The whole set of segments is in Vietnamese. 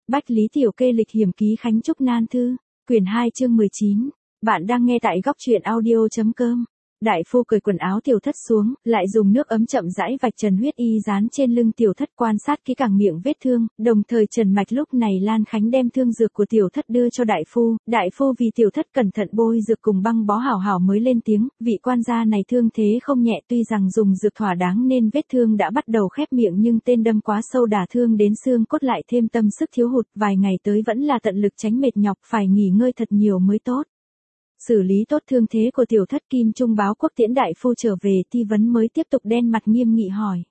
Bách Lý Tiểu Kê lịch hiểm ký Khánh Trúc Nan Thư, quyển 2 chương 19. Bạn đang nghe tại góc truyện audio.com. Đại phu cởi quần áo Tiểu Thất xuống, lại dùng nước ấm chậm rãi vạch trần huyết y dán trên lưng Tiểu Thất, quan sát kỹ càng miệng vết thương, đồng thời trần mạch. Lúc này Lan Khánh đem thương dược của Tiểu Thất đưa cho đại phu vì Tiểu Thất cẩn thận bôi dược cùng băng bó hảo hảo mới lên tiếng, vị quan gia này thương thế không nhẹ, tuy rằng dùng dược thỏa đáng nên vết thương đã bắt đầu khép miệng, nhưng tên đâm quá sâu đả thương đến xương cốt, lại thêm tâm sức thiếu hụt, vài ngày tới vẫn là tận lực tránh mệt nhọc, phải nghỉ ngơi thật nhiều mới tốt. Xử lý tốt thương thế của Tiểu Thất, Kim Trung báo quốc tiễn đại phu trở về, Thi Vấn mới tiếp tục đen mặt nghiêm nghị hỏi.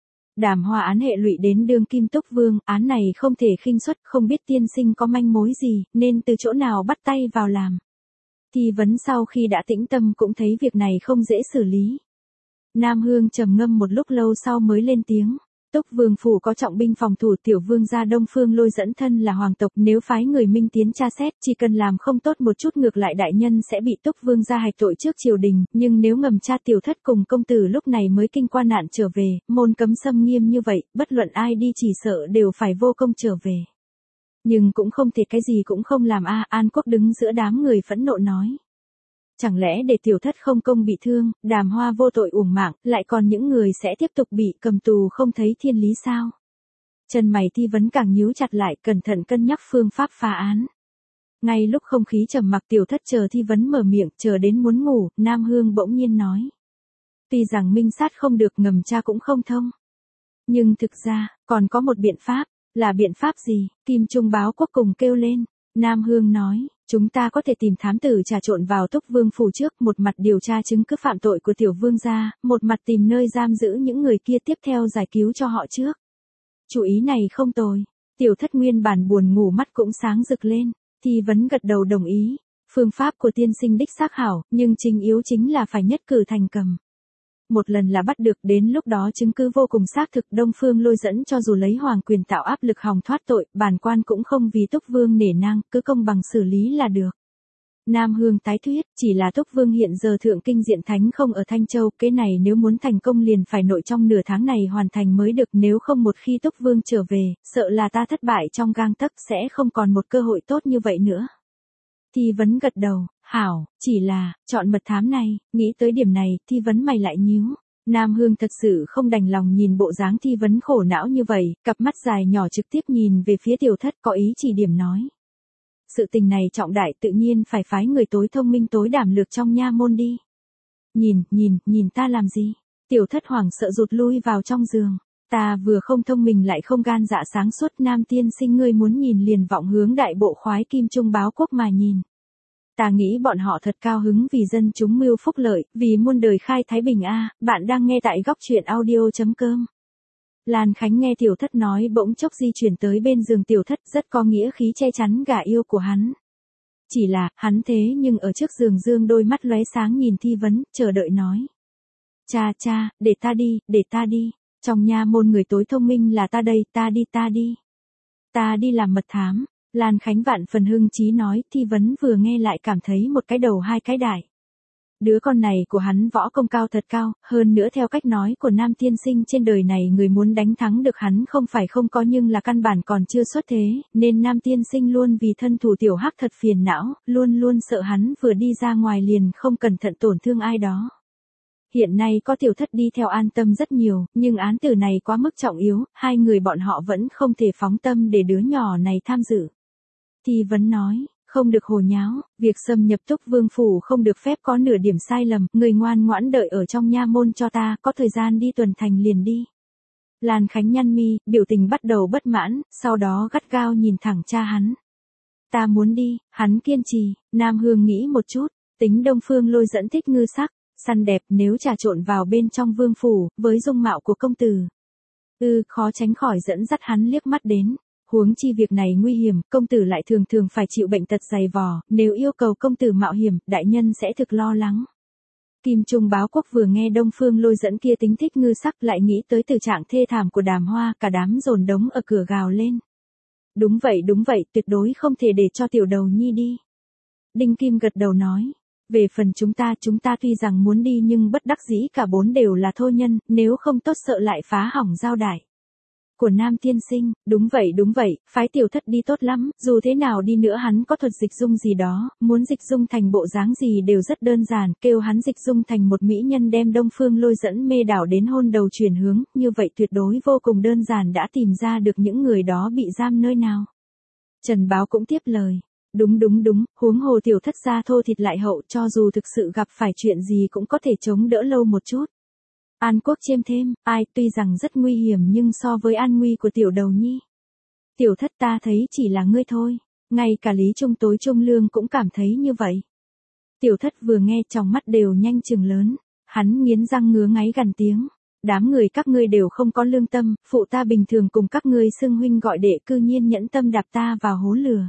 Đàm Hoa án hệ lụy đến đương kim túc vương, án này không thể khinh suất, không biết tiên sinh có manh mối gì, nên từ chỗ nào bắt tay vào làm. Thi Vấn sau khi đã tĩnh tâm cũng thấy việc này không dễ xử lý. Nam Hương trầm ngâm một lúc lâu sau mới lên tiếng. Túc vương phủ có trọng binh phòng thủ, tiểu vương gia Đông Phương Lôi dẫn thân là hoàng tộc, nếu phái người minh tiến tra xét, chỉ cần làm không tốt một chút ngược lại đại nhân sẽ bị Túc vương gia hạch tội trước triều đình, nhưng nếu ngầm tra Tiểu Thất cùng công tử lúc này mới kinh qua nạn trở về, môn cấm xâm nghiêm như vậy, bất luận ai đi chỉ sợ đều phải vô công trở về. Nhưng cũng không thể cái gì cũng không làm a. An Quốc đứng giữa đám người phẫn nộ nói. Chẳng lẽ để Tiểu Thất không công bị thương, Đàm Hoa vô tội uổng mạng, lại còn những người sẽ tiếp tục bị cầm tù không thấy thiên lý sao? Chân mày Thi Vấn càng nhíu chặt lại, cẩn thận cân nhắc phương pháp phá án. Ngay lúc không khí trầm mặc, Tiểu Thất chờ Thi Vấn mở miệng, chờ đến muốn ngủ, Nam Hương bỗng nhiên nói. Tuy rằng minh sát không được, ngầm tra cũng không thông. Nhưng thực ra, còn có một biện pháp. Là biện pháp gì? Kim Trung báo quốc cùng kêu lên. Nam Hương nói. Chúng ta có thể tìm thám tử trà trộn vào Túc vương phủ trước, một mặt điều tra chứng cứ phạm tội của tiểu vương gia, một mặt tìm nơi giam giữ những người kia, tiếp theo giải cứu cho họ trước. Chủ ý này không tồi. Tiểu Thất nguyên bản buồn ngủ, mắt cũng sáng rực lên. Thi Vấn gật đầu đồng ý. Phương pháp của tiên sinh đích xác hảo, nhưng chính yếu chính là phải nhất cử thành cầm. Một lần là bắt được, đến lúc đó chứng cứ vô cùng xác thực, Đông Phương Lôi dẫn cho dù lấy hoàng quyền tạo áp lực hòng thoát tội, bản quan cũng không vì Túc vương nể nang, cứ công bằng xử lý là được. Nam Hương tái thuyết, chỉ là Túc vương hiện giờ thượng kinh diện thánh không ở Thanh Châu, cái này nếu muốn thành công liền phải nội trong nửa tháng này hoàn thành mới được, nếu không một khi Túc vương trở về, sợ là ta thất bại trong gang tấc, sẽ không còn một cơ hội tốt như vậy nữa. Thi Vấn gật đầu. Hảo, chỉ là, chọn mật thám này, nghĩ tới điểm này, Thi Vấn mày lại nhíu. Nam Hương thật sự không đành lòng nhìn bộ dáng Thi Vấn khổ não như vậy, cặp mắt dài nhỏ trực tiếp nhìn về phía Tiểu Thất, có ý chỉ điểm nói. Sự tình này trọng đại, tự nhiên phải phái người tối thông minh tối đảm lược trong nha môn đi. Nhìn ta làm gì? Tiểu Thất hoảng sợ rụt lui vào trong giường. Ta vừa không thông minh lại không gan dạ sáng suốt, Nam tiên sinh ngươi muốn nhìn liền vọng hướng đại bộ khoái Kim Trung báo quốc mà nhìn. Ta nghĩ bọn họ thật cao hứng vì dân chúng mưu phúc lợi, vì muôn đời khai thái bình a. Bạn đang nghe tại góc truyện audio.com. Lan Khánh nghe Tiểu Thất nói bỗng chốc di chuyển tới bên giường Tiểu Thất, rất có nghĩa khí che chắn gả yêu của hắn. Chỉ là, hắn thế nhưng ở trước giường dương đôi mắt lóe sáng nhìn Thi Vấn, chờ đợi nói. Cha, để ta đi. Trong nha môn người tối thông minh là ta đây, ta đi. Ta đi làm mật thám. Lan Khánh vạn phần hưng chí nói. Thi Vấn vừa nghe lại cảm thấy một cái đầu hai cái đại. Đứa con này của hắn võ công cao thật cao, hơn nữa theo cách nói của Nam tiên sinh trên đời này người muốn đánh thắng được hắn không phải không có nhưng là căn bản còn chưa xuất thế, nên Nam tiên sinh luôn vì thân thủ Tiểu Hắc thật phiền não, luôn sợ hắn vừa đi ra ngoài liền không cẩn thận tổn thương ai đó. Hiện nay có Tiểu Thất đi theo an tâm rất nhiều, nhưng án tử này quá mức trọng yếu, hai người bọn họ vẫn không thể phóng tâm để đứa nhỏ này tham dự. Thi Vấn nói, không được hồ nháo, việc xâm nhập Túc vương phủ không được phép có nửa điểm sai lầm, người ngoan ngoãn đợi ở trong nha môn cho ta, có thời gian đi tuần thành liền đi. Lan Khánh nhăn mi, biểu tình bắt đầu bất mãn, sau đó gắt gao nhìn thẳng cha hắn. Ta muốn đi, hắn kiên trì. Nam Hương nghĩ một chút, tính Đông Phương Lôi dẫn thích ngư sắc, săn đẹp, nếu trà trộn vào bên trong vương phủ, với dung mạo của công tử. Khó tránh khỏi dẫn dắt hắn liếc mắt đến. Huống chi việc này nguy hiểm, công tử lại thường phải chịu bệnh tật dày vò, nếu yêu cầu công tử mạo hiểm, đại nhân sẽ thực lo lắng. Kim Trung báo quốc vừa nghe Đông Phương Lôi dẫn kia tính thích ngư sắc lại nghĩ tới tình trạng thê thảm của Đàm Hoa, cả đám dồn đống ở cửa gào lên. Đúng vậy, tuyệt đối không thể để cho tiểu đầu nhi đi. Đinh Kim gật đầu nói. Về phần chúng ta tuy rằng muốn đi nhưng bất đắc dĩ cả bốn đều là thô nhân, nếu không tốt sợ lại phá hỏng giao đài. của Nam tiên sinh, đúng vậy, phái tiểu thất đi tốt lắm, dù thế nào đi nữa hắn có thuật dịch dung gì đó, muốn dịch dung thành bộ dáng gì đều rất đơn giản, kêu hắn dịch dung thành một mỹ nhân đem Đông Phương Lôi dẫn mê đảo đến hôn đầu chuyển hướng, như vậy tuyệt đối vô cùng đơn giản đã tìm ra được những người đó bị giam nơi nào. Trần Báo cũng tiếp lời. Đúng, huống hồ tiểu thất gia thô thịt lại hậu, cho dù thực sự gặp phải chuyện gì cũng có thể chống đỡ lâu một chút. An Quốc chiêm thêm, ai, tuy rằng rất nguy hiểm nhưng so với an nguy của tiểu đầu nhi. Tiểu thất ta thấy chỉ là ngươi thôi, ngay cả Lý Trung tối trung lương cũng cảm thấy như vậy. Tiểu thất vừa nghe trong mắt đều nhanh chừng lớn, hắn nghiến răng ngứa ngáy gằn tiếng. Đám người các ngươi đều không có lương tâm, phụ ta bình thường cùng các ngươi xưng huynh gọi đệ cư nhiên nhẫn tâm đạp ta vào hố lửa.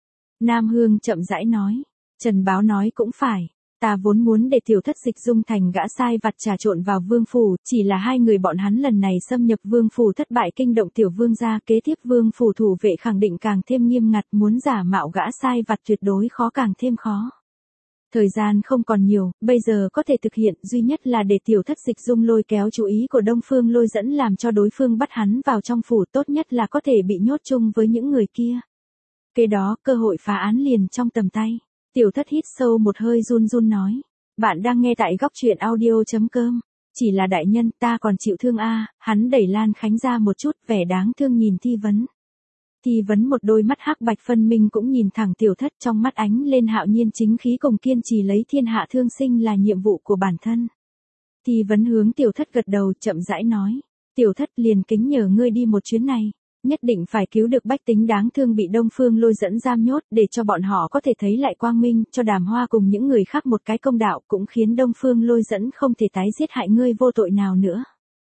Nam Hương chậm rãi nói, Trần Báo nói cũng phải, ta vốn muốn để tiểu thất dịch dung thành gã sai vặt trà trộn vào vương phủ, chỉ là hai người bọn hắn lần này xâm nhập vương phủ thất bại kinh động tiểu vương gia, kế tiếp vương phủ thủ vệ khẳng định càng thêm nghiêm ngặt, muốn giả mạo gã sai vặt tuyệt đối khó càng thêm khó. Thời gian không còn nhiều, bây giờ có thể thực hiện duy nhất là để tiểu thất dịch dung lôi kéo chú ý của Đông Phương Lôi dẫn làm cho đối phương bắt hắn vào trong phủ, tốt nhất là có thể bị nhốt chung với những người kia. Kế đó, cơ hội phá án liền trong tầm tay. Tiểu thất hít sâu một hơi run run nói. Bạn đang nghe tại góc truyện audio.com. Chỉ là đại nhân ta còn chịu thương a. Hắn đẩy Lan Khánh ra một chút, vẻ đáng thương nhìn Thi Vấn. Thi Vấn một đôi mắt hắc bạch phân minh cũng nhìn thẳng tiểu thất, trong mắt ánh lên hạo nhiên chính khí cùng kiên trì lấy thiên hạ thương sinh là nhiệm vụ của bản thân. Thi Vấn hướng tiểu thất gật đầu chậm rãi nói. Tiểu thất liền kính nhờ ngươi đi một chuyến này. Nhất định phải cứu được bách tính đáng thương bị Đông Phương Lôi dẫn giam nhốt để cho bọn họ có thể thấy lại quang minh, cho Đàm Hoa cùng những người khác một cái công đạo, cũng khiến Đông Phương Lôi dẫn không thể tái giết hại ngươi vô tội nào nữa.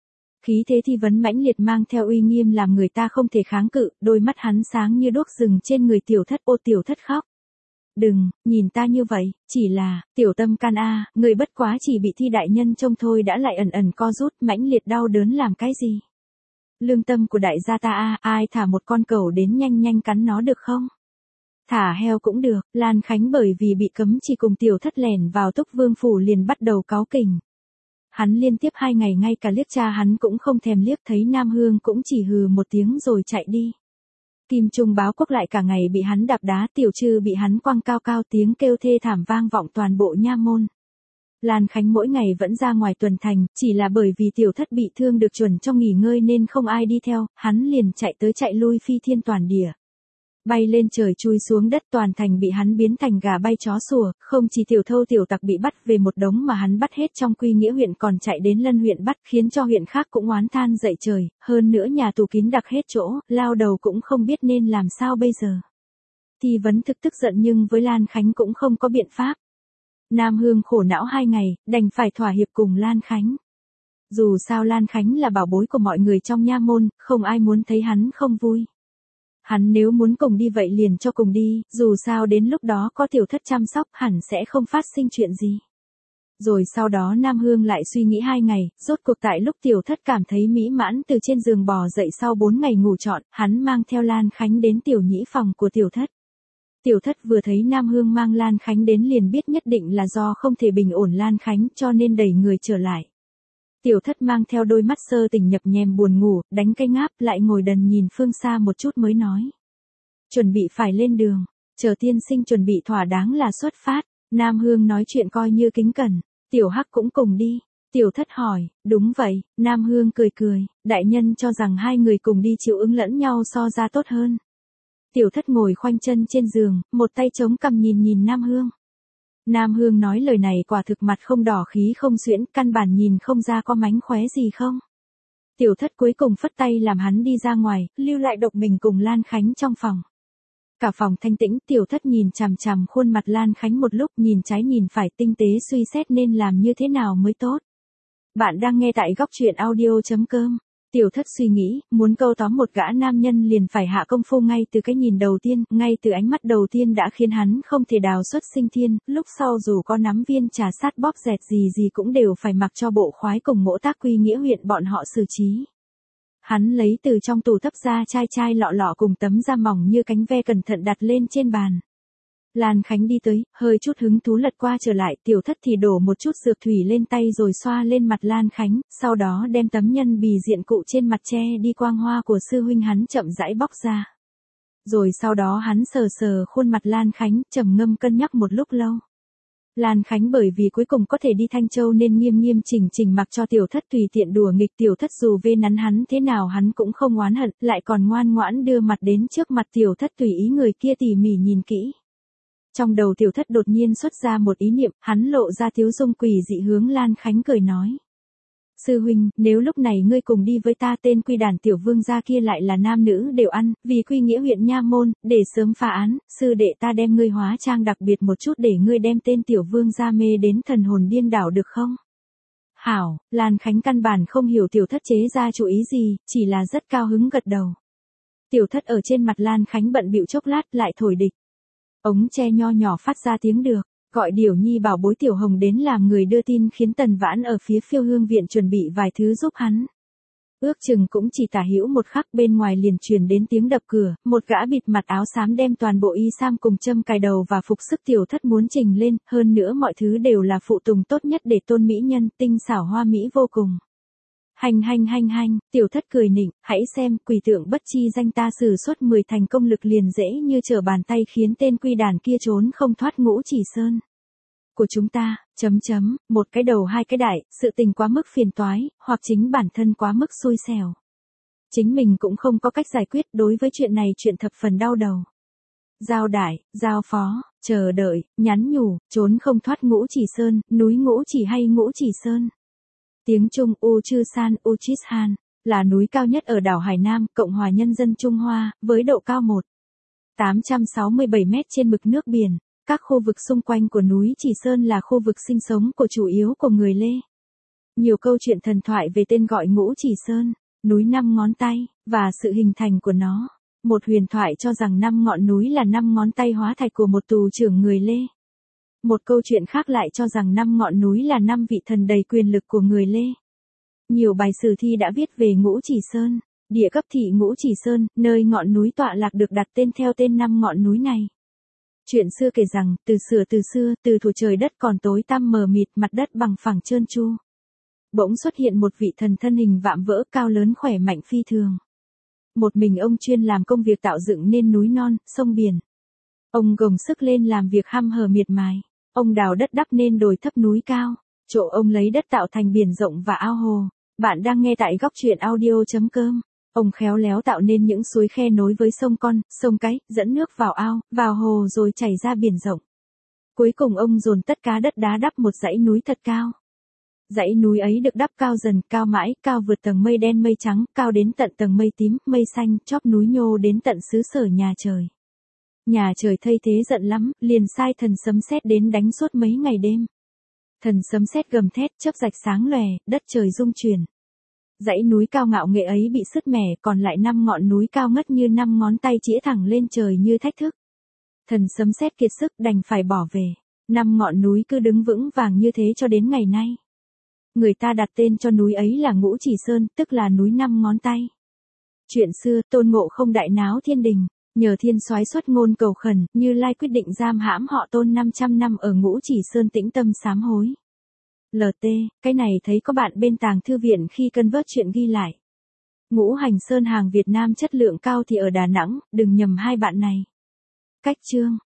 Khí thế Thi Vấn mãnh liệt mang theo uy nghiêm làm người ta không thể kháng cự, đôi mắt hắn sáng như đuốc rừng trên người tiểu thất. Ô tiểu thất khóc. Đừng, nhìn ta như vậy, chỉ là, tiểu tâm can a, người bất quá chỉ bị Thi đại nhân trông thôi đã lại ẩn ẩn co rút, mãnh liệt đau đớn làm cái gì. Lương tâm của đại gia ta a, ai thả một con cẩu đến nhanh nhanh cắn nó được không? Thả heo cũng được. Lan Khánh bởi vì bị cấm chỉ cùng tiểu thất lẻn vào Túc Vương phủ liền bắt đầu cáu kỉnh. Hắn liên tiếp 2 ngày ngay cả liếc cha hắn cũng không thèm liếc, thấy Nam Hương cũng chỉ hừ một tiếng rồi chạy đi. Kim Trung Báo Quốc lại cả ngày bị hắn đạp đá, Tiểu Trư bị hắn quăng cao cao, tiếng kêu thê thảm vang vọng toàn bộ nha môn. Lan Khánh mỗi ngày vẫn ra ngoài tuần thành, chỉ là bởi vì tiểu thất bị thương được chuẩn cho nghỉ ngơi nên không ai đi theo, hắn liền chạy tới chạy lui phi thiên toàn địa. Bay lên trời chui xuống đất, toàn thành bị hắn biến thành gà bay chó sủa, không chỉ tiểu thâu tiểu tặc bị bắt về một đống mà hắn bắt hết trong Quy Nghĩa huyện còn chạy đến Lân huyện bắt, khiến cho huyện khác cũng oán than dậy trời, hơn nữa nhà tù kín đặc hết chỗ, lao đầu cũng không biết nên làm sao bây giờ. Thi Vấn tức giận nhưng với Lan Khánh cũng không có biện pháp. Nam Hương khổ não 2 ngày, đành phải thỏa hiệp cùng Lan Khánh. Dù sao Lan Khánh là bảo bối của mọi người trong nha môn, không ai muốn thấy hắn không vui. Hắn nếu muốn cùng đi vậy liền cho cùng đi, dù sao đến lúc đó có tiểu thất chăm sóc hẳn sẽ không phát sinh chuyện gì. Rồi sau đó Nam Hương lại suy nghĩ 2 ngày, rốt cuộc tại lúc tiểu thất cảm thấy mỹ mãn từ trên giường bò dậy sau 4 ngày ngủ trọn, hắn mang theo Lan Khánh đến tiểu nhĩ phòng của tiểu thất. Tiểu thất vừa thấy Nam Hương mang Lan Khánh đến liền biết nhất định là do không thể bình ổn Lan Khánh cho nên đẩy người trở lại. Tiểu thất mang theo đôi mắt sơ tỉnh nhập nhèm buồn ngủ, đánh cái ngáp lại ngồi đần nhìn phương xa một chút mới nói. Chuẩn bị phải lên đường, chờ tiên sinh chuẩn bị thỏa đáng là xuất phát. Nam Hương nói chuyện coi như kính cẩn, tiểu hắc cũng cùng đi. Tiểu thất hỏi, đúng vậy, Nam Hương cười cười, đại nhân cho rằng hai người cùng đi chịu ứng lẫn nhau so ra tốt hơn. Tiểu thất ngồi khoanh chân trên giường, một tay chống cằm nhìn Nam Hương. Nam Hương nói lời này quả thực mặt không đỏ khí không xuyễn, căn bản nhìn không ra có mánh khóe gì không. Tiểu thất cuối cùng phất tay làm hắn đi ra ngoài, lưu lại độc mình cùng Lan Khánh trong phòng. Cả phòng thanh tĩnh, tiểu thất nhìn chằm chằm khuôn mặt Lan Khánh một lúc, nhìn trái nhìn phải tinh tế suy xét nên làm như thế nào mới tốt. Bạn đang nghe tại góc truyện audio.com. Tiểu thất suy nghĩ, muốn câu tóm một gã nam nhân liền phải hạ công phu ngay từ cái nhìn đầu tiên, ngay từ ánh mắt đầu tiên đã khiến hắn không thể đào xuất sinh thiên, lúc sau dù có nắm viên trà sát bóp dẹt gì cũng đều phải mặc cho bộ khoái cùng mỗ tác Quy Nghĩa huyện bọn họ xử trí. Hắn lấy từ trong tủ thấp ra chai lọ cùng tấm da mỏng như cánh ve cẩn thận đặt lên trên bàn. Lan Khánh đi tới, hơi chút hứng thú lật qua trở lại, Tiểu Thất thì đổ một chút dược thủy lên tay rồi xoa lên mặt Lan Khánh, sau đó đem tấm nhân bì diện cụ trên mặt che đi quang hoa của sư huynh hắn chậm rãi bóc ra. Rồi sau đó hắn sờ sờ khuôn mặt Lan Khánh, trầm ngâm cân nhắc một lúc lâu. Lan Khánh bởi vì cuối cùng có thể đi Thanh Châu nên nghiêm nghiêm chỉnh chỉnh mặc cho Tiểu Thất tùy tiện đùa nghịch. Tiểu Thất dù vê nắn hắn thế nào hắn cũng không oán hận, lại còn ngoan ngoãn đưa mặt đến trước mặt Tiểu Thất tùy ý người kia tỉ mỉ nhìn kỹ. Trong đầu Tiểu Thất đột nhiên xuất ra một ý niệm, hắn lộ ra tiếu dung quỷ dị hướng Lan Khánh cười nói. Sư huynh, nếu lúc này ngươi cùng đi với ta, tên quy đàn tiểu vương gia kia lại là nam nữ đều ăn, vì quy nghĩa huyện nha môn, để sớm phá án, sư đệ ta đem ngươi hóa trang đặc biệt một chút để ngươi đem tên tiểu vương gia mê đến thần hồn điên đảo được không? Hảo, Lan Khánh căn bản không hiểu Tiểu Thất chế ra chủ ý gì, chỉ là rất cao hứng gật đầu. Tiểu Thất ở trên mặt Lan Khánh bận bịu chốc lát lại thổi địch. Ống tre nho nhỏ phát ra tiếng được. Gọi Điểu Nhi bảo bối Tiểu Hồng đến làm người đưa tin, khiến Tần Vãn ở phía Phiêu Hương viện chuẩn bị vài thứ giúp hắn. Ước chừng cũng chỉ tả hữu một khắc, bên ngoài liền truyền đến tiếng đập cửa, một gã bịt mặt áo xám đem toàn bộ y sam cùng châm cài đầu và phục sức Tiểu Thất muốn trình lên, hơn nữa mọi thứ đều là phụ tùng tốt nhất để tôn mỹ nhân, tinh xảo hoa mỹ vô cùng. Hành, Tiểu Thất cười nịnh, hãy xem, quỷ tượng bất chi danh ta sử xuất 10 thành công lực liền dễ như trở bàn tay khiến tên quy đàn kia trốn không thoát Ngũ Chỉ Sơn. Của chúng ta, một cái đầu hai cái đại, sự tình quá mức phiền toái, hoặc chính bản thân quá mức xui xẻo. Chính mình cũng không có cách giải quyết, đối với chuyện này chuyện thập phần đau đầu. Giao đại, giao phó, chờ đợi, nhắn nhủ, trốn không thoát Ngũ Chỉ Sơn, núi Ngũ Chỉ hay Ngũ Chỉ Sơn. Tiếng Trung Uchis Han, là núi cao nhất ở đảo Hải Nam, Cộng hòa Nhân dân Trung Hoa, với độ cao 1,867 mét trên mực nước biển. Các khu vực xung quanh của núi Chỉ Sơn là khu vực sinh sống của chủ yếu của người Lê. Nhiều câu chuyện thần thoại về tên gọi Ngũ Chỉ Sơn, núi 5 ngón tay, và sự hình thành của nó. Một huyền thoại cho rằng 5 ngọn núi là 5 ngón tay hóa thạch của một tù trưởng người Lê. Một câu chuyện khác lại cho rằng 5 ngọn núi là 5 vị thần đầy quyền lực của người Lê. Nhiều bài sử thi đã viết về Ngũ Chỉ Sơn, địa cấp thị Ngũ Chỉ Sơn, nơi ngọn núi tọa lạc được đặt tên theo tên 5 ngọn núi này. Chuyện xưa kể rằng, từ xưa, từ thuở trời đất còn tối tăm mờ mịt, mặt đất bằng phẳng trơn tru. Bỗng xuất hiện một vị thần thân hình vạm vỡ, cao lớn khỏe mạnh phi thường. Một mình ông chuyên làm công việc tạo dựng nên núi non, sông biển. Ông gồng sức lên làm việc hăm hở miệt mài. Ông đào đất đắp nên đồi thấp núi cao. Chỗ ông lấy đất tạo thành biển rộng và ao hồ. Bạn đang nghe tại góc truyện audio.com. Ông khéo léo tạo nên những suối khe nối với sông con, sông cái, dẫn nước vào ao, vào hồ rồi chảy ra biển rộng. Cuối cùng ông dồn tất cả đất đá đắp một dãy núi thật cao. Dãy núi ấy được đắp cao dần, cao mãi, cao vượt tầng mây đen mây trắng, cao đến tận tầng mây tím, mây xanh, chóp núi nhô đến tận xứ sở nhà trời. Nhà trời thay thế giận lắm, liền sai thần sấm sét đến đánh suốt mấy ngày đêm. Thần sấm sét gầm thét, chớp rạch sáng lòe, đất trời rung chuyển. Dãy núi cao ngạo nghệ ấy bị sứt mẻ, còn lại 5 ngọn núi cao ngất như 5 ngón tay chĩa thẳng lên trời như thách thức. Thần sấm sét kiệt sức đành phải bỏ về. 5 ngọn núi cứ đứng vững vàng như thế cho đến ngày nay. Người ta đặt tên cho núi ấy là Ngũ Chỉ Sơn, tức là núi 5 ngón tay. Chuyện xưa, Tôn Ngộ Không đại náo thiên đình, nhờ thiên soái xuất ngôn cầu khẩn, Như Lai quyết định giam hãm họ Tôn 500 năm ở Ngũ Chỉ Sơn tĩnh tâm sám hối. LT, cái này thấy có bạn bên tàng thư viện khi cân vớt chuyện ghi lại. Ngũ Hành Sơn hàng Việt Nam chất lượng cao thì ở Đà Nẵng, đừng nhầm hai bạn này. Cách chương